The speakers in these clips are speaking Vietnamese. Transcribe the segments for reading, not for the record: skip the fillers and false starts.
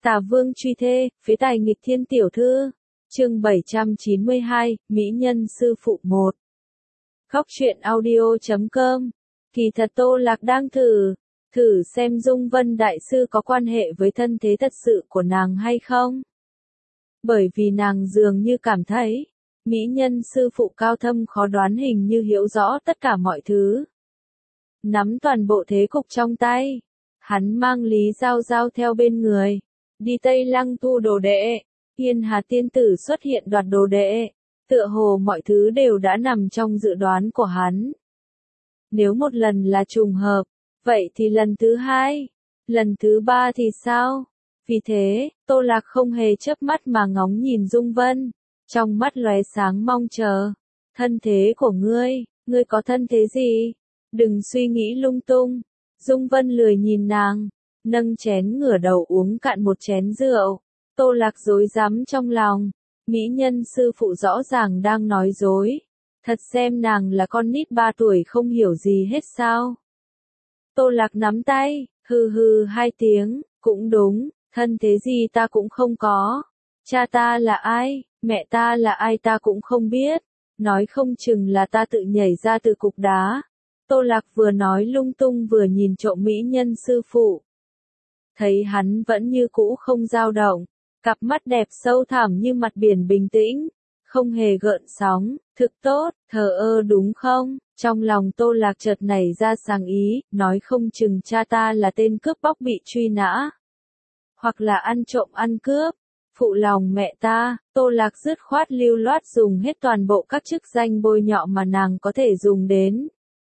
Tà Vương truy thê, phế tài nghịch thiên tiểu thư. Chương 792, Mỹ nhân sư phụ 1. Góc truyện audio.com. Kỳ thật Tô Lạc đang thử xem Dung Vân đại sư có quan hệ với thân thế thật sự của nàng hay không. Bởi vì nàng dường như cảm thấy, Mỹ nhân sư phụ cao thâm khó đoán hình như hiểu rõ tất cả mọi thứ. Nắm toàn bộ thế cục trong tay, hắn mang Lý Giao Giao theo bên người, đi Tây Lăng thu đồ đệ, Yên Hà tiên tử xuất hiện đoạt đồ đệ, tựa hồ mọi thứ đều đã nằm trong dự đoán của hắn. Nếu một lần là trùng hợp, vậy thì lần thứ hai, lần thứ ba thì sao? Vì thế, Tô Lạc không hề chớp mắt mà ngóng nhìn Dung Vân, trong mắt lóe sáng mong chờ. Thân thế của ngươi có thân thế gì? Đừng suy nghĩ lung tung. Dung Vân lười nhìn nàng, nâng chén ngửa đầu uống cạn một chén rượu. Tô Lạc rối rắm trong lòng, mỹ nhân sư phụ rõ ràng đang nói dối. Thật xem nàng là con nít 3 tuổi không hiểu gì hết sao? Tô Lạc nắm tay, hừ hừ 2 tiếng, cũng đúng, thân thế gì ta cũng không có. Cha ta là ai, mẹ ta là ai ta cũng không biết, nói không chừng là ta tự nhảy ra từ cục đá. Tô Lạc vừa nói lung tung vừa nhìn trộm mỹ nhân sư phụ. Thấy hắn vẫn như cũ không dao động, cặp mắt đẹp sâu thẳm như mặt biển bình tĩnh, không hề gợn sóng, thực tốt, thờ ơ đúng không? Trong lòng Tô Lạc chợt nảy ra sáng ý, nói không chừng cha ta là tên cướp bóc bị truy nã, hoặc là ăn trộm ăn cướp. Phụ lòng mẹ ta, Tô Lạc dứt khoát lưu loát dùng hết toàn bộ các chức danh bôi nhọ mà nàng có thể dùng đến.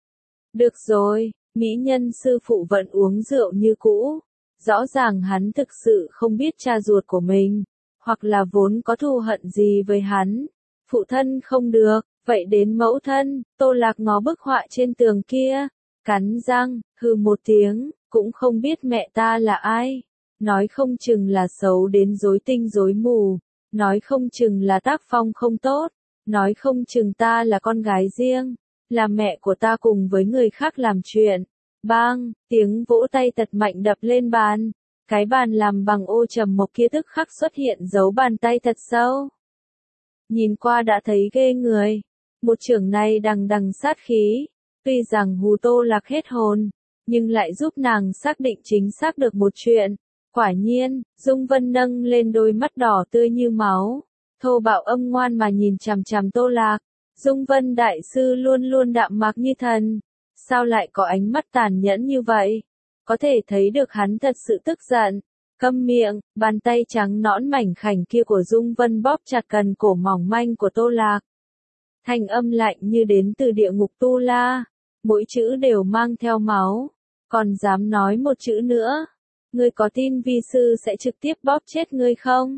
Được rồi, mỹ nhân sư phụ vẫn uống rượu như cũ. Rõ ràng hắn thực sự không biết cha ruột của mình, hoặc là vốn có thù hận gì với hắn. Phụ thân không được, vậy đến mẫu thân. Tô Lạc ngó bức họa trên tường kia, cắn răng, hừ một tiếng, cũng không biết mẹ ta là ai. Nói không chừng là xấu đến rối tinh rối mù, nói không chừng là tác phong không tốt, nói không chừng ta là con gái riêng, là mẹ của ta cùng với người khác làm chuyện. Bang, tiếng vỗ tay thật mạnh đập lên bàn, cái bàn làm bằng ô trầm mộc kia tức khắc xuất hiện dấu bàn tay thật sâu. Nhìn qua đã thấy ghê người, một chưởng này đằng đằng sát khí, tuy rằng hù Tô Lạc hết hồn, nhưng lại giúp nàng xác định chính xác được một chuyện. Quả nhiên, Dung Vân nâng lên đôi mắt đỏ tươi như máu, thô bạo âm ngoan mà nhìn chằm chằm Tô Lạc. Dung Vân đại sư luôn luôn đạm mạc như thần, sao lại có ánh mắt tàn nhẫn như vậy? Có thể thấy được hắn thật sự tức giận. Câm miệng, bàn tay trắng nõn mảnh khảnh kia của Dung Vân bóp chặt cần cổ mỏng manh của Tô Lạc. Thanh âm lạnh như đến từ địa ngục Tu La, mỗi chữ đều mang theo máu, còn dám nói một chữ nữa. Ngươi có tin vi sư sẽ trực tiếp bóp chết ngươi không?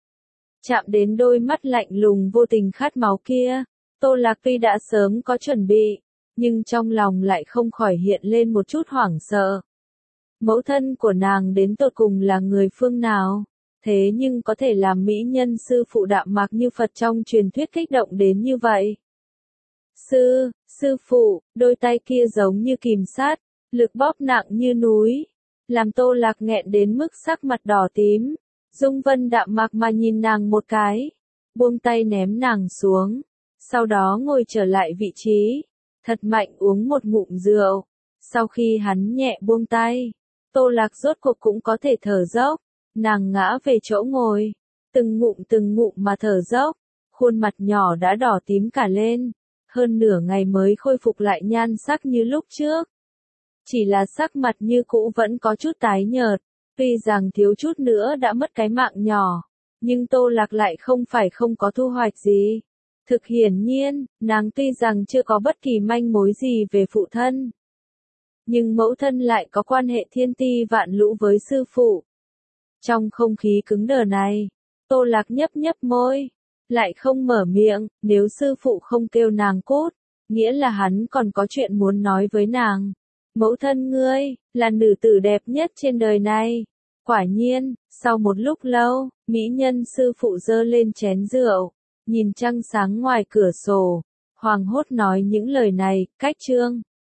Chạm đến đôi mắt lạnh lùng vô tình khát máu kia, Tô Lạc tuy đã sớm có chuẩn bị, nhưng trong lòng lại không khỏi hiện lên một chút hoảng sợ. Mẫu thân của nàng đến tột cùng là người phương nào? Thế nhưng có thể làm mỹ nhân sư phụ đạm mạc như Phật trong truyền thuyết kích động đến như vậy. Sư phụ, đôi tay kia giống như kìm sát, lực bóp nặng như núi, làm Tô Lạc nghẹn đến mức sắc mặt đỏ tím. Dung Vân đạm mạc mà nhìn nàng một cái, buông tay ném nàng xuống, sau đó ngồi trở lại vị trí, thật mạnh uống một ngụm rượu. Sau khi hắn nhẹ buông tay, Tô Lạc rốt cuộc cũng có thể thở dốc, nàng ngã về chỗ ngồi, từng ngụm mà thở dốc, khuôn mặt nhỏ đã đỏ tím cả lên, hơn nửa ngày mới khôi phục lại nhan sắc như lúc trước. Chỉ là sắc mặt như cũ vẫn có chút tái nhợt, tuy rằng thiếu chút nữa đã mất cái mạng nhỏ, nhưng Tô Lạc lại không phải không có thu hoạch gì. Thực hiển nhiên, nàng tuy rằng chưa có bất kỳ manh mối gì về phụ thân, nhưng mẫu thân lại có quan hệ thiên ti vạn lũ với sư phụ. Trong không khí cứng đờ này, Tô Lạc nhấp môi, lại không mở miệng. Nếu sư phụ không kêu nàng cút, nghĩa là hắn còn có chuyện muốn nói với nàng. Mẫu thân ngươi, là nữ tử đẹp nhất trên đời này. Quả nhiên, sau một lúc lâu, mỹ nhân sư phụ giơ lên chén rượu, nhìn trăng sáng ngoài cửa sổ, hoảng hốt nói những lời này, cách chương.